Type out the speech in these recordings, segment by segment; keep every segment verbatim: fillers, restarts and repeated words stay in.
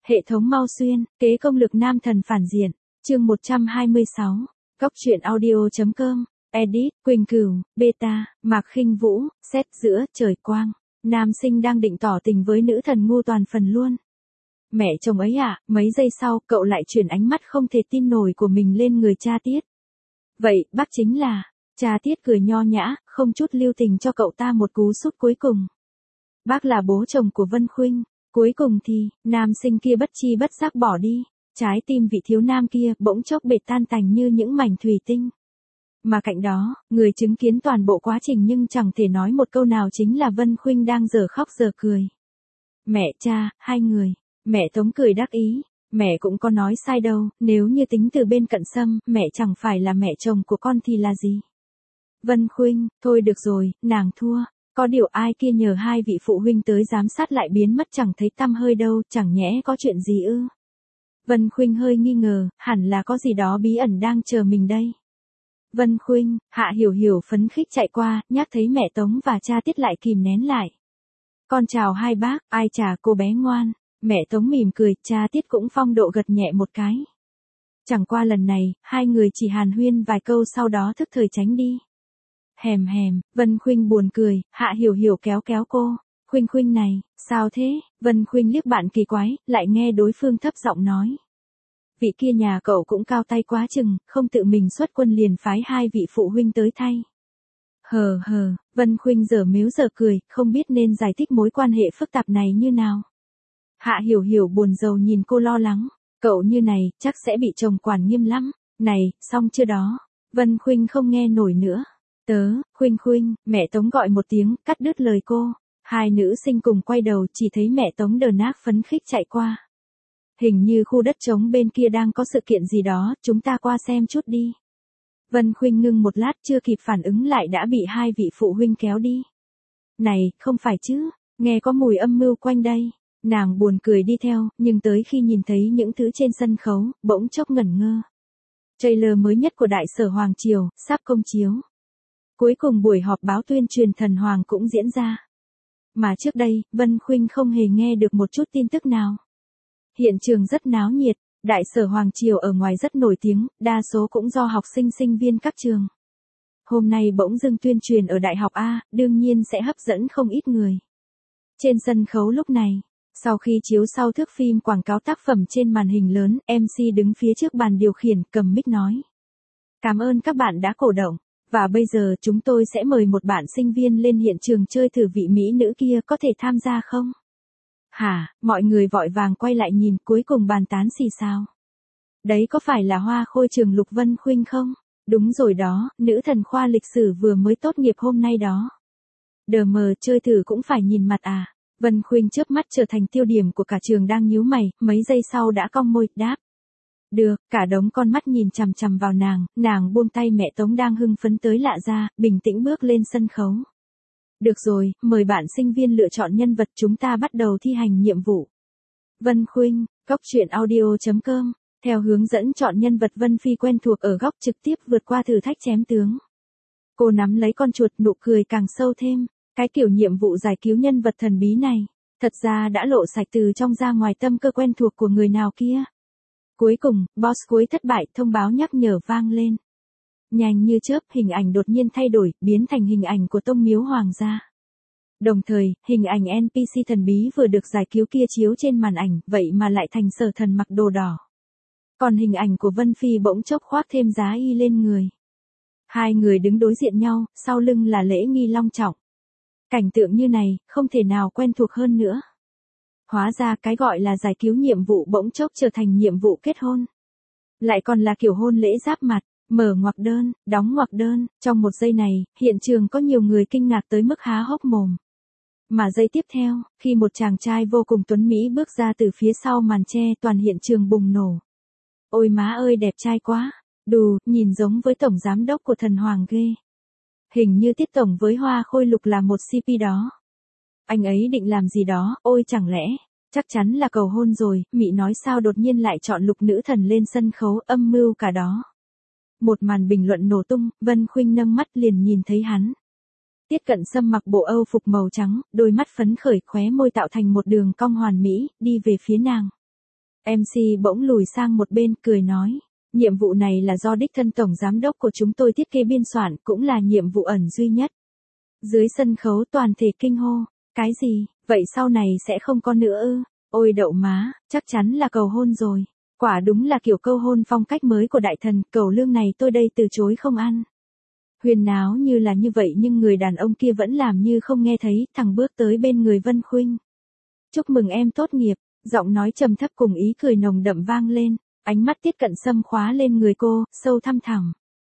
Hệ thống mau xuyên, kế công lực nam thần phản diện, chương một trăm hai mươi sáu, góc truyện audio chấm com, edit, Quỳnh Cửu, beta, Mạc Khinh Vũ, xét giữa, trời quang, nam sinh đang định tỏ tình với nữ thần ngu toàn phần luôn. Mẹ chồng ấy à, mấy giây sau, cậu lại chuyển ánh mắt không thể tin nổi của mình lên người cha Tiết. Vậy, bác chính là, cha Tiết cười nho nhã, không chút lưu tình cho cậu ta một cú sút cuối cùng. Bác là bố chồng của Vân Khuynh. Cuối cùng thì, nam sinh kia bất chi bất giác bỏ đi, trái tim vị thiếu nam kia bỗng chốc bệt tan tành như những mảnh thủy tinh. Mà cạnh đó, người chứng kiến toàn bộ quá trình nhưng chẳng thể nói một câu nào chính là Vân Khuynh đang giờ khóc giờ cười. Mẹ cha, hai người, mẹ Tống cười đắc ý, mẹ cũng có nói sai đâu, nếu như tính từ bên cận xâm, mẹ chẳng phải là mẹ chồng của con thì là gì. Vân Khuynh, thôi được rồi, nàng thua. Có điều ai kia nhờ hai vị phụ huynh tới giám sát lại biến mất chẳng thấy tăm hơi đâu, chẳng nhẽ có chuyện gì ư? Vân Khuynh hơi nghi ngờ, hẳn là có gì đó bí ẩn đang chờ mình đây. Vân Khuynh, Hạ Hiểu Hiểu phấn khích chạy qua, nhắc thấy mẹ Tống và cha Tiết lại kìm nén lại. Con chào hai bác, ai chả cô bé ngoan, mẹ Tống mỉm cười, cha Tiết cũng phong độ gật nhẹ một cái. Chẳng qua lần này, hai người chỉ hàn huyên vài câu sau đó thức thời tránh đi. Hèm hèm, Vân Khuynh buồn cười, Hạ Hiểu Hiểu kéo kéo cô, Khuynh Khuynh này, sao thế, Vân Khuynh liếc bạn kỳ quái, lại nghe đối phương thấp giọng nói. Vị kia nhà cậu cũng cao tay quá chừng, không tự mình xuất quân liền phái hai vị phụ huynh tới thay. Hờ hờ, Vân Khuynh giờ mếu giờ cười, không biết nên giải thích mối quan hệ phức tạp này như nào. Hạ Hiểu Hiểu buồn rầu nhìn cô lo lắng, cậu như này, chắc sẽ bị chồng quản nghiêm lắm, này, xong chưa đó, Vân Khuynh không nghe nổi nữa. Tớ, Khuynh Khuynh, mẹ Tống gọi một tiếng, cắt đứt lời cô. Hai nữ sinh cùng quay đầu chỉ thấy mẹ Tống đờ nác phấn khích chạy qua. Hình như khu đất trống bên kia đang có sự kiện gì đó, chúng ta qua xem chút đi. Vân Khuynh ngưng một lát chưa kịp phản ứng lại đã bị hai vị phụ huynh kéo đi. Này, không phải chứ, nghe có mùi âm mưu quanh đây. Nàng buồn cười đi theo, nhưng tới khi nhìn thấy những thứ trên sân khấu, bỗng chốc ngẩn ngơ. Trailer mới nhất của Đại Sở Hoàng Triều, sắp công chiếu. Cuối cùng buổi họp báo tuyên truyền thần hoàng cũng diễn ra. Mà trước đây, Vân Khuynh không hề nghe được một chút tin tức nào. Hiện trường rất náo nhiệt, Đại Sở Hoàng Triều ở ngoài rất nổi tiếng, đa số cũng do học sinh sinh viên các trường. Hôm nay bỗng dưng tuyên truyền ở Đại học A, đương nhiên sẽ hấp dẫn không ít người. Trên sân khấu lúc này, sau khi chiếu sau thước phim quảng cáo tác phẩm trên màn hình lớn, em xê đứng phía trước bàn điều khiển cầm mic nói. Cảm ơn các bạn đã cổ động. Và bây giờ chúng tôi sẽ mời một bạn sinh viên lên hiện trường chơi thử vị mỹ nữ kia có thể tham gia không? Hả, mọi người vội vàng quay lại nhìn cuối cùng bàn tán xì xào. Đấy có phải là hoa khôi trường Lục Vân Khuynh không? Đúng rồi đó, nữ thần khoa lịch sử vừa mới tốt nghiệp hôm nay đó. Đờ mờ chơi thử cũng phải nhìn mặt à? Vân Khuynh chớp mắt trở thành tiêu điểm của cả trường đang nhíu mày, mấy giây sau đã cong môi, đáp. Được, cả đống con mắt nhìn chằm chằm vào nàng, nàng buông tay mẹ Tống đang hưng phấn tới lạ ra, bình tĩnh bước lên sân khấu. Được rồi, mời bạn sinh viên lựa chọn nhân vật chúng ta bắt đầu thi hành nhiệm vụ. Vân Khuynh, góc truyện audio chấm com, theo hướng dẫn chọn nhân vật Vân Phi quen thuộc ở góc trực tiếp vượt qua thử thách chém tướng. Cô nắm lấy con chuột nụ cười càng sâu thêm, cái kiểu nhiệm vụ giải cứu nhân vật thần bí này, thật ra đã lộ sạch từ trong ra ngoài tâm cơ quen thuộc của người nào kia. Cuối cùng, boss cuối thất bại, thông báo nhắc nhở vang lên. Nhanh như chớp, hình ảnh đột nhiên thay đổi, biến thành hình ảnh của Tông Miếu Hoàng gia. Đồng thời, hình ảnh en pê xê thần bí vừa được giải cứu kia chiếu trên màn ảnh, vậy mà lại thành Sở Thần mặc đồ đỏ. Còn hình ảnh của Vân Phi bỗng chốc khoác thêm giá y lên người. Hai người đứng đối diện nhau, sau lưng là lễ nghi long trọng. Cảnh tượng như này, không thể nào quen thuộc hơn nữa. Hóa ra cái gọi là giải cứu nhiệm vụ bỗng chốc trở thành nhiệm vụ kết hôn. Lại còn là kiểu hôn lễ giáp mặt, mở ngoặc đơn, đóng ngoặc đơn, trong một giây này, hiện trường có nhiều người kinh ngạc tới mức há hốc mồm. Mà giây tiếp theo, khi một chàng trai vô cùng tuấn mỹ bước ra từ phía sau màn che toàn hiện trường bùng nổ. Ôi má ơi đẹp trai quá, đù, nhìn giống với tổng giám đốc của thần hoàng ghê. Hình như Tiết tổng với Hoa Khôi Lục là một xê pê đó. Anh ấy định làm gì đó, ôi chẳng lẽ, chắc chắn là cầu hôn rồi, mị nói sao đột nhiên lại chọn Lục nữ thần lên sân khấu, âm mưu cả đó. Một màn bình luận nổ tung, Vân Khuynh nâng mắt liền nhìn thấy hắn. Tiết Cận Sâm mặc bộ Âu phục màu trắng, đôi mắt phấn khởi khóe môi tạo thành một đường cong hoàn mỹ, đi về phía nàng. em xê bỗng lùi sang một bên cười nói. Nhiệm vụ này là do đích thân tổng giám đốc của chúng tôi thiết kế biên soạn, cũng là nhiệm vụ ẩn duy nhất. Dưới sân khấu toàn thể kinh hô. Cái gì, vậy sau này sẽ không có nữa ư? Ôi đậu má, chắc chắn là cầu hôn rồi. Quả đúng là kiểu câu hôn phong cách mới của đại thần, cầu lương này tôi đây từ chối không ăn. Huyền náo như là như vậy nhưng người đàn ông kia vẫn làm như không nghe thấy, thẳng bước tới bên người Vân Khuynh. Chúc mừng em tốt nghiệp, giọng nói trầm thấp cùng ý cười nồng đậm vang lên, ánh mắt Tiết Cận Sâm khóa lên người cô, sâu thăm thẳm.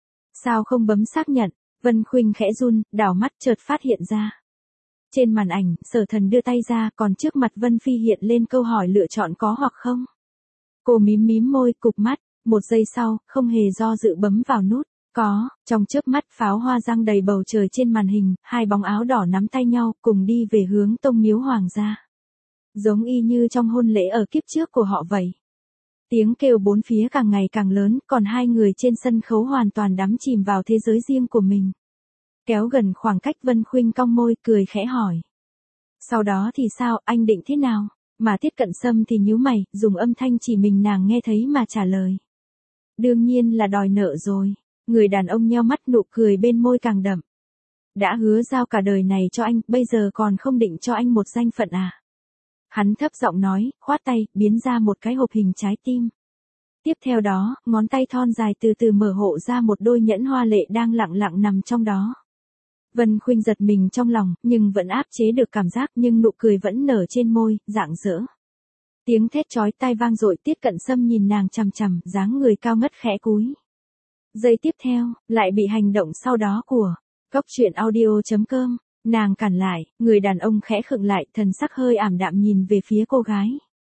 Sao không bấm xác nhận? Vân Khuynh khẽ run, đảo mắt chợt phát hiện ra. Trên màn ảnh, Sở Thần đưa tay ra, còn trước mặt Vân Phi hiện lên câu hỏi lựa chọn có hoặc không. Cô mím mím môi, cụp mắt, một giây sau, không hề do dự bấm vào nút. Có, trong chớp mắt pháo hoa răng đầy bầu trời trên màn hình, hai bóng áo đỏ nắm tay nhau, cùng đi về hướng tông miếu hoàng gia. Giống y như trong hôn lễ ở kiếp trước của họ vậy. Tiếng kêu bốn phía càng ngày càng lớn, còn hai người trên sân khấu hoàn toàn đắm chìm vào thế giới riêng của mình. Kéo gần khoảng cách Vân Khuynh cong môi, cười khẽ hỏi. Sau đó thì sao, anh định thế nào? Mà Tiết Cận Sâm thì nhíu mày, dùng âm thanh chỉ mình nàng nghe thấy mà trả lời. Đương nhiên là đòi nợ rồi. Người đàn ông nheo mắt, nụ cười bên môi càng đậm. Đã hứa giao cả đời này cho anh, bây giờ còn không định cho anh một danh phận à? Hắn thấp giọng nói, khoát tay, biến ra một cái hộp hình trái tim. Tiếp theo đó, ngón tay thon dài từ từ mở hộ ra một đôi nhẫn hoa lệ đang lặng lặng nằm trong đó. Vân Khuynh giật mình trong lòng, nhưng vẫn áp chế được cảm giác, nhưng nụ cười vẫn nở trên môi, rạng rỡ. Tiếng thét chói tai vang dội, Tiết Cận Sâm nhìn nàng chằm chằm, dáng người cao ngất khẽ cúi. Giây tiếp theo, lại bị hành động sau đó của Cốc truyện audio chấm com, nàng cản lại, người đàn ông khẽ khựng lại, thần sắc hơi ảm đạm nhìn về phía cô gái.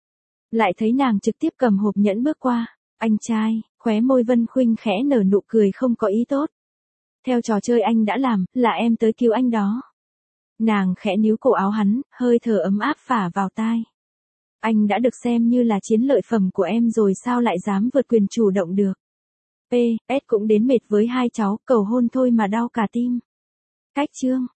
Lại thấy nàng trực tiếp cầm hộp nhẫn bước qua. Anh trai, khóe môi Vân Khuynh khẽ nở nụ cười không có ý tốt. Theo trò chơi anh đã làm, là em tới cứu anh đó. Nàng khẽ níu cổ áo hắn, hơi thở ấm áp phả vào tai. Anh đã được xem như là chiến lợi phẩm của em rồi sao lại dám vượt quyền chủ động được. pê ét cũng đến mệt với hai cháu, cầu hôn thôi mà đau cả tim. Cách chương.